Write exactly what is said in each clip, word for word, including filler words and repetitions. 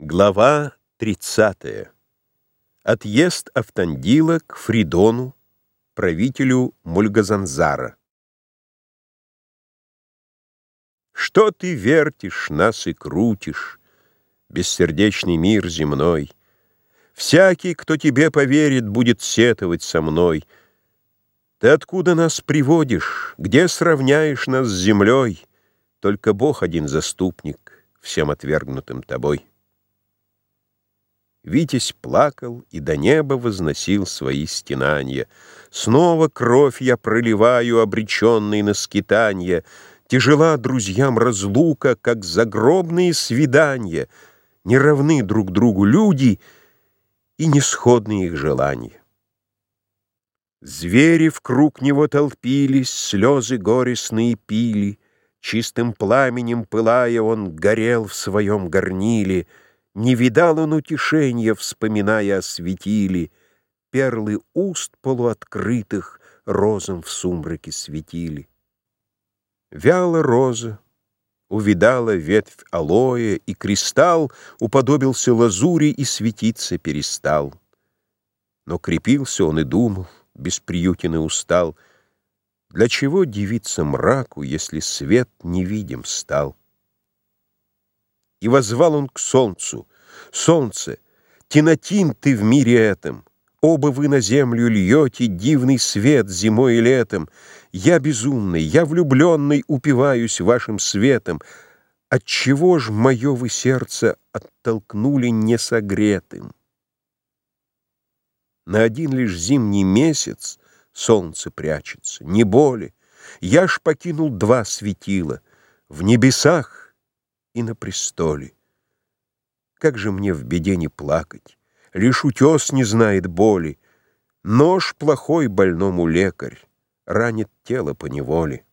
Глава тридцатая. Отъезд Автандила к Фридону, правителю Мульгазанзара. Что ты вертишь нас и крутишь, бессердечный мир земной? Всякий, кто тебе поверит, будет сетовать со мной. Ты откуда нас приводишь, где сравняешь нас с землей? Только Бог один заступник всем отвергнутым тобой. Витязь плакал и до неба возносил свои стенанья. Снова кровь я проливаю, обреченный на скитанье. Тяжела друзьям разлука, как загробные свиданья. Не равны друг другу люди, и не сходны их желания. Звери в круг него толпились, слезы горестные пили. Чистым пламенем пылая, он горел в своем горниле. Не видал он утешения, вспоминая о светиле. Перлы уст полуоткрытых розам в сумраке светили. Вяла роза, увидала ветвь алоэ, и кристалл уподобился лазури и светиться перестал. Но крепился он и думал, бесприютен и устал, для чего дивиться мраку, если свет невидим стал? И воззвал он к солнцу: «Солнце, тенатин ты в мире этом! Оба вы на землю льете дивный свет зимой и летом. Я безумный, я влюбленный упиваюсь вашим светом. Отчего ж мое вы сердце оттолкнули несогретым?» На один лишь зимний месяц солнце прячется, не боли. Я ж покинул два светила в небесах и на престоле. Как же мне в беде не плакать? Лишь утес не знает боли. Нож плохой больному лекарь ранит тело поневоле.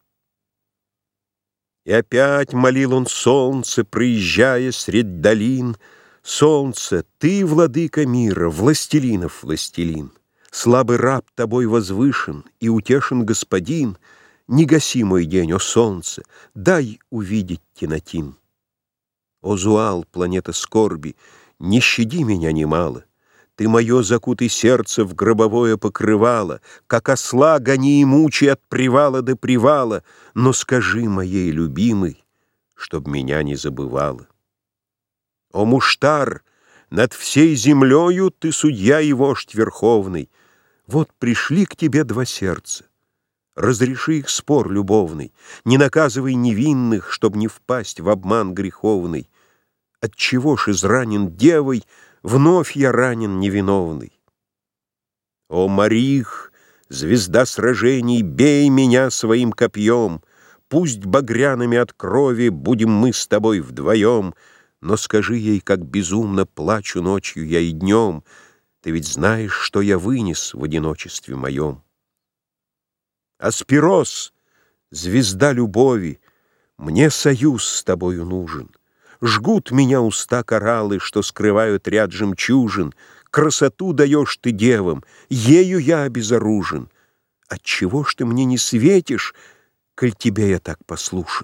И опять молил он солнце, проезжая средь долин: «Солнце, ты, владыка мира, властелинов властелин, слабый раб тобой возвышен и утешен господин. Не гаси мой день, о солнце, дай увидеть тенатин. О Зуал, планета скорби, не щади меня немало. Ты мое закутай сердце в гробовое покрывало, как осла гони и мучи от привала до привала, но скажи моей любимой, чтоб меня не забывала. О Муштар, над всей землею ты судья и вождь верховный. Вот пришли к тебе два сердца. Разреши их спор любовный, не наказывай невинных, чтоб не впасть в обман греховный. Отчего ж изранен девой, вновь я ранен невиновный? О Марих, звезда сражений, бей меня своим копьем, пусть багряными от крови будем мы с тобой вдвоем, но скажи ей, как безумно плачу ночью я и днем, ты ведь знаешь, что я вынес в одиночестве моем. Аспирос, звезда любови, мне союз с тобою нужен. Жгут меня уста кораллы, что скрывают ряд жемчужин. Красоту даешь ты девам, ею я обезоружен. Отчего ж ты мне не светишь, коль тебе я так послушен?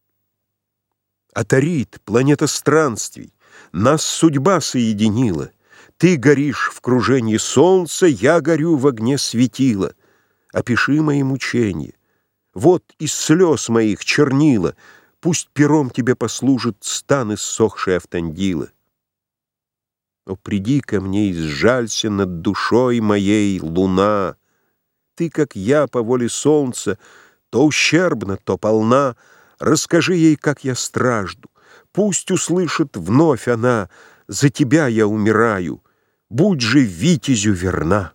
Атарит, планета странствий, нас судьба соединила. Ты горишь в кружении солнца, я горю в огне светила. Опиши мои мучения. Вот из слез моих чернила, пусть пером тебе послужит стан иссохший Автандила. О, приди ко мне и сжалься над душой моей, луна. Ты, как я, по воле солнца, то ущербна, то полна. Расскажи ей, как я стражду. Пусть услышит вновь она: за тебя я умираю. Будь же витязю верна.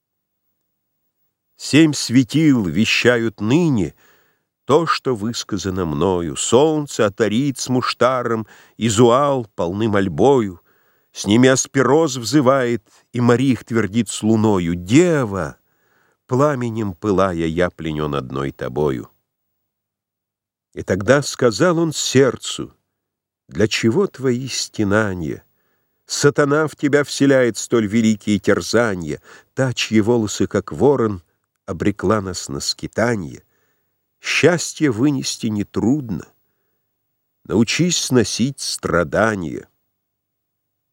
Семь светил вещают ныне то, что высказано мною. Солнце, Атарит с Муштаром, Изуал полны мольбою. С ними Аспироз взывает, и Марих твердит с луною: «Дева, пламенем пылая, я пленен одной тобою». И тогда сказал он сердцу: «Для чего твои стенания? Сатана в тебя вселяет столь великие терзанья. Та, чьи волосы, как ворон, обрекла нас на скитанье. Счастье вынести нетрудно. Научись сносить страдания».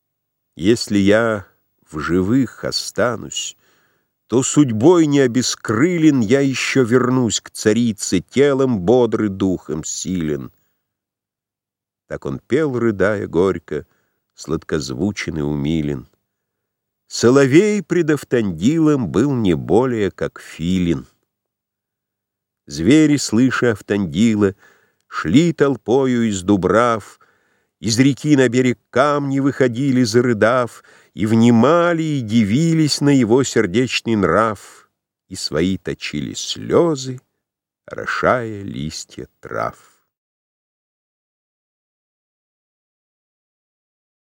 Если я в живых останусь, то судьбой не обескрылен я еще вернусь к царице, телом бодрый, духом силен. Так он пел, рыдая горько, сладкозвучен и умилен. Соловей пред Автандилом был не более, как филин. Звери, слыша Автандила, шли толпою из дубрав, из реки на берег камни выходили, зарыдав, и внимали, и дивились на его сердечный нрав, и свои точили слезы, орошая листья трав.